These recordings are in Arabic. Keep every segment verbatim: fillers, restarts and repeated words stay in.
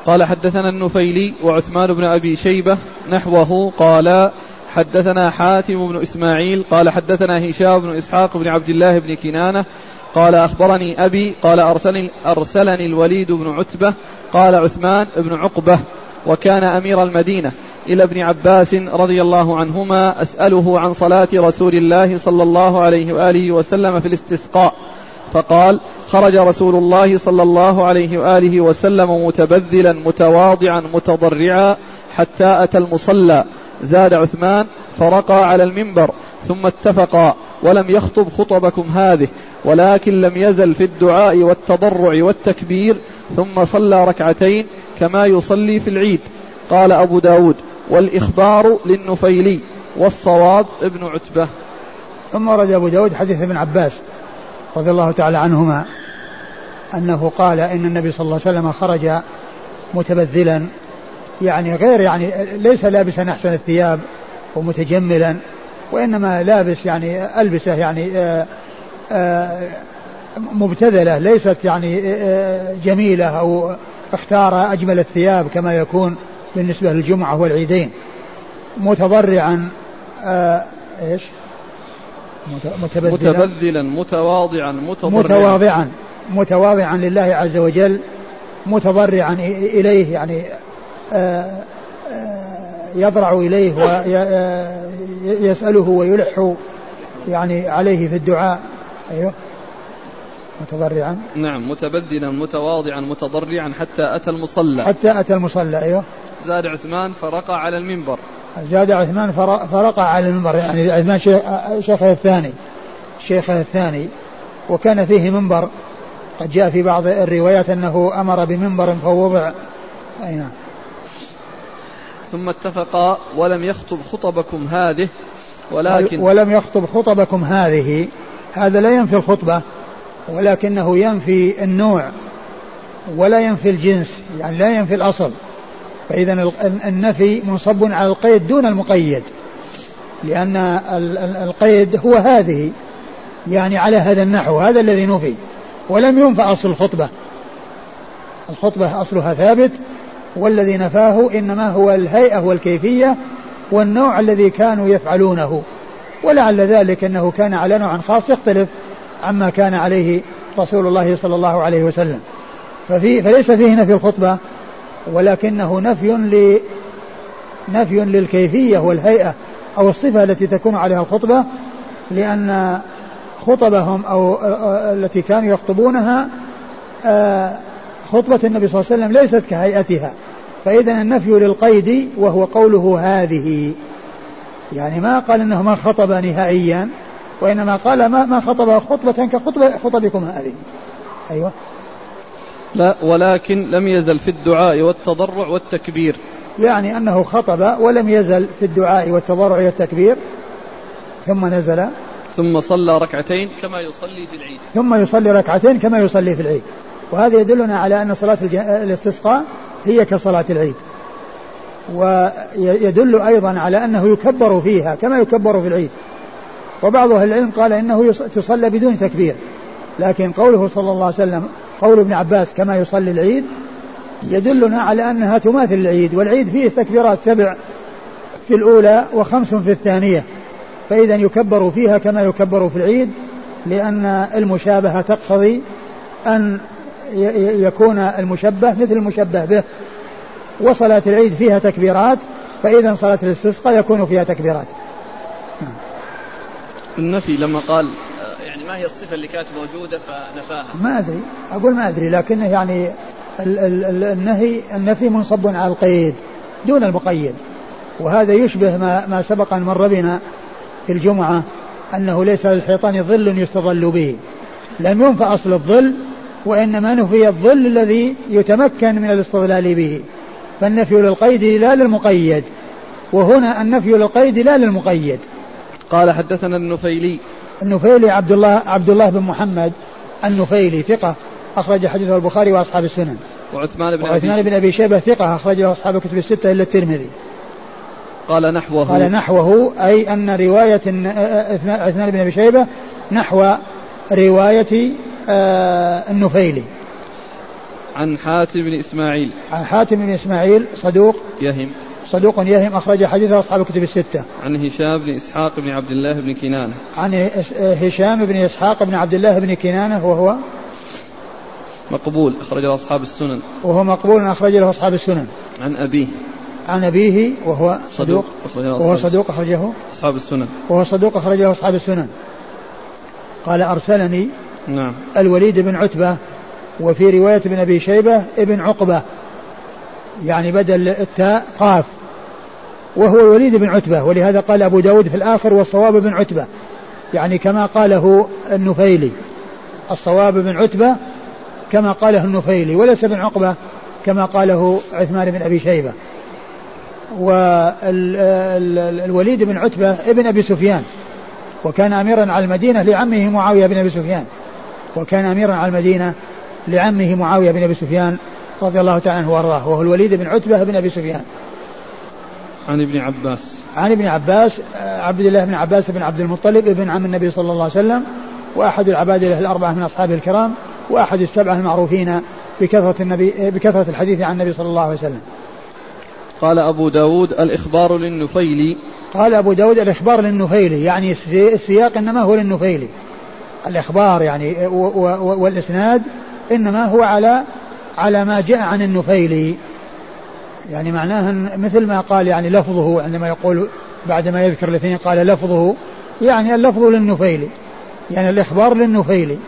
قال حدثنا النفيلي وعثمان بن أبي شيبة نحوه قال حدثنا حاتم بن إسماعيل قال حدثنا هشام بن إسحاق بن عبد الله بن كنانة قال أخبرني أبي قال أرسلني, أرسلني الوليد بن عتبة قال عثمان بن عقبة وكان أمير المدينة إلى ابن عباس رضي الله عنهما أسأله عن صلاة رسول الله صلى الله عليه وآله وسلم في الاستسقاء فقال خرج رسول الله صلى الله عليه وآله وسلم متبذلا متواضعا متضرعا حتى أتى المصلى زاد عثمان فرقى على المنبر ثم اتفقا ولم يخطب خطبكم هذه ولكن لم يزل في الدعاء والتضرع والتكبير ثم صلى ركعتين كما يصلي في العيد. قال أبو داود والإخبار للنفيلي والصواب ابن عتبة. ثم ورد أبو داود حديث ابن عباس رضي الله تعالى عنهما أنه قال إن النبي صلى الله عليه وسلم خرج متبذلا يعني غير يعني ليس لابسا أحسن الثياب ومتجملا وإنما لابس يعني ألبسه يعني آآ آآ مبتذلة ليست يعني جميلة أو اختار أجمل الثياب كما يكون بالنسبة للجمعة والعيدين متضرعا إيش متبذلا متبذلا متواضعا متضرعا متواضعا متواضعا لله عز وجل متضرعا إليه يعني آآ آآ يضرع إليه ويسأله ويلح يعني عليه في الدعاء. أيوه متضرعا نعم متبذلا متواضعا متضرعا حتى أتى المصلى حتى أتى المصلى. أيوه زاد عثمان فرقى على المنبر زاد عثمان فرقى على المنبر يعني عثمان شيخه الثاني شيخه الثاني وكان فيه منبر قد جاء في بعض الروايات أنه أمر بمنبر فوضع. أي نعم. ثم اتفقا ولم يخطب خطبكم هذه ولكن ولم يخطب خطبكم هذه هذا لا ينفي الخطبة ولكنه ينفي النوع ولا ينفي الجنس يعني لا ينفي الأصل فإذا النفي منصب على القيد دون المقيد لأن القيد هو هذه يعني على هذا النحو هذا الذي نفي ولم ينفى أصل الخطبة. الخطبة أصلها ثابت والذي نفاه إنما هو الهيئة والكيفية والنوع الذي كانوا يفعلونه ولعل ذلك أنه كان على نوع خاص يختلف عما كان عليه رسول الله صلى الله عليه وسلم ففي فليس فيه نفي الخطبة ولكنه نفي ل نفي للكيفية والهيئة أو الصفة التي تكون عليها الخطبة لأن خطبهم أو التي كانوا يخطبونها خطبة النبي صلى الله عليه وسلم ليست كهيئتها فإذا النفي للقيد وهو قوله هذه يعني ما قال إنه ما خطب نهائيا وإنما قال ما ما خطب خطبة كخطبة خطبكم هذه. أيوة لا ولكن لم يزل في الدعاء والتضرع والتكبير يعني أنه خطب ولم يزل في الدعاء والتضرع والتكبير ثم نزل ثم صلى ركعتين كما يصلي في العيد ثم يصلي ركعتين كما يصلي في العيد وهذا يدلنا على أن صلاة الاستسقاء هي كصلاة العيد ويدل أيضا على أنه يكبر فيها كما يكبر في العيد وبعض أهل العلم قال إنه تصلى بدون تكبير لكن قوله صلى الله عليه وسلم قول ابن عباس كما يصلي العيد يدلنا على أنها تماثل العيد والعيد فيه تكبيرات سبع في الأولى وخمس في الثانية فإذا يكبر فيها كما يكبر في العيد لأن المشابهة تقتضي أن يكون المشبه مثل المشبه به وصلاة العيد فيها تكبيرات فإذا صلاة الاستسقاء يكون فيها تكبيرات. النفي لما قال يعني ما هي الصفة اللي كانت موجودة فنفاها ما أدري أقول ما أدري لكنه يعني النهي النفي منصب على القيد دون المقيد وهذا يشبه ما, ما سبق أن مر بنا في الجمعة أنه ليس للحيطان ظل يستظل به لم ينفى أصل الظل وإنما نفي الظل الذي يتمكن من الاستظلال به فالنفي للقيد لا للمقيد وهنا النفي للقيد لا للمقيد. قال حدثنا النفيلي النفيلي عبد الله عبد الله بن محمد النفيلي ثقة أخرج حديثه البخاري وأصحاب السنن وعثمان بن وعثمان بن أبي شيبة ثقة أخرج له أصحاب الكتب الستة إلا الترمذي. قال نحوه قال نحوه أي أن رواية عثمان بن أبي شيبة نحو رواية النفيلي عن حاتم بن إسماعيل. عن حاتم بن إسماعيل صدوق يهم صدوق يهم أخرج حديثه أصحاب الكتب الستة. عن هشام بن إسحاق بن عبد الله بن كنانة. عن هشام بن إسحاق بن عبد الله بن كنانة وهو مقبول أخرج له أصحاب السنن. وهو مقبول أخرج له أصحاب السنن. عن أبيه عن أبيه وهو صدوق وهو صدوق أخرجه أصحاب السنن. وهو صدوق أخرجه أصحاب السنن. قال أرسلني نعم الوليد بن عتبة، وفي رواية ابن أبي شيبة ابن عقبة، يعني بدل التاء قاف، وهو الوليد بن عتبة، ولهذا قال أبو داود في الآخر والصواب بن عتبة، يعني كما قاله النفيلي، الصواب بن عتبة كما قاله النفيلي، وليس بن عقبة كما قاله عثمان بن أبي شيبة. والوليد بن عتبة ابن أبي سفيان، وكان أميرا على المدينة لعمه معاوية بن أبي سفيان وكان أميرا على المدينة لعمه معاوية بن أبي سفيان رضي الله تعالى عنه وارضاه، وهو الوليد بن عتبة بن أبي سفيان. عن ابن عباس عن ابن عباس عبد الله بن عباس بن عبد المطلب ابن عم النبي صلى الله عليه وسلم، وأحد العبادلة الأربعة من أصحابه الكرام، وأحد السبعة المعروفين بكثرة النبي بكثرة الحديث عن النبي صلى الله عليه وسلم. قال أبو داود الإخبار للنفيلي. قال أبو داود الإخبار للنفيلي، يعني السياق إنما هو للنفيلي، الإخبار يعني والإسناد إنما هو على على ما جاء عن النفيلي، يعني معناه مثل ما قال يعني لفظه عندما يقول بعد ما يذكر الاثنين قال لفظه، يعني اللفظ للنفيلي، يعني الإخبار للنفيلي.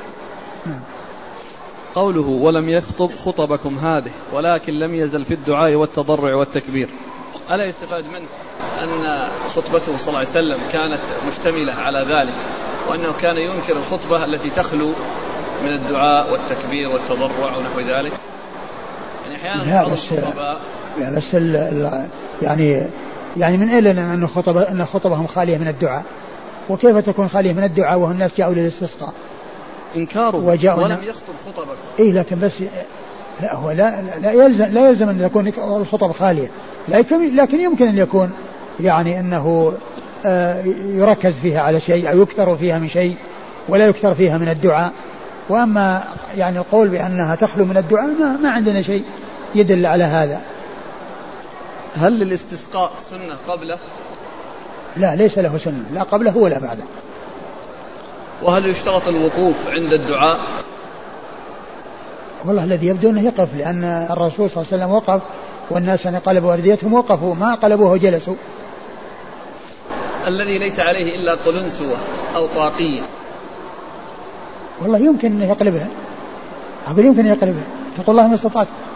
قوله ولم يخطب خطبكم هذه ولكن لم يزل في الدعاء والتضرع والتكبير، ألا يستفاد منه أن خطبته صلى الله عليه وسلم كانت مشتملة على ذلك، وأنه كان ينكر الخطبة التي تخلو من الدعاء والتكبير والتضرع ونحو ذلك؟ يعني أحيانا بعض الخطباء يعني بس يعني يعني من أين أن خطبة أن خطبهم خالية من الدعاء؟ وكيف تكون خالية من الدعاء وهم الناس جاءوا للاستسقاء؟ إنكاره ولم يخطب خطبك. إيه لكن بس لا هو لا لا يلزم لا يلزم أن تكون الخطب خالية، لكن لكن يمكن أن يكون يعني أنه آه يركز فيها على شيء أو يكثر فيها من شيء ولا يكثر فيها من الدعاء. وأما يعني القول بأنها تخلو من الدعاء ما, ما عندنا شيء يدل على هذا. هل للاستسقاء سنة قبله؟ لا ليس له سنة، لا قبله ولا بعده. وهل يشترط الوقوف عند الدعاء؟ والله الذي يبدو أنه يقف، لأن الرسول صلى الله عليه وسلم وقف والناس أن قلبوا أرديتهم وقفوا، ما قلبوه وجلسوا. الذي ليس عليه إلا قلنسوة أو طاقية. والله يمكن أن يقلبها، أقول يمكن أن يقلبها، تقول الله ما استطعت.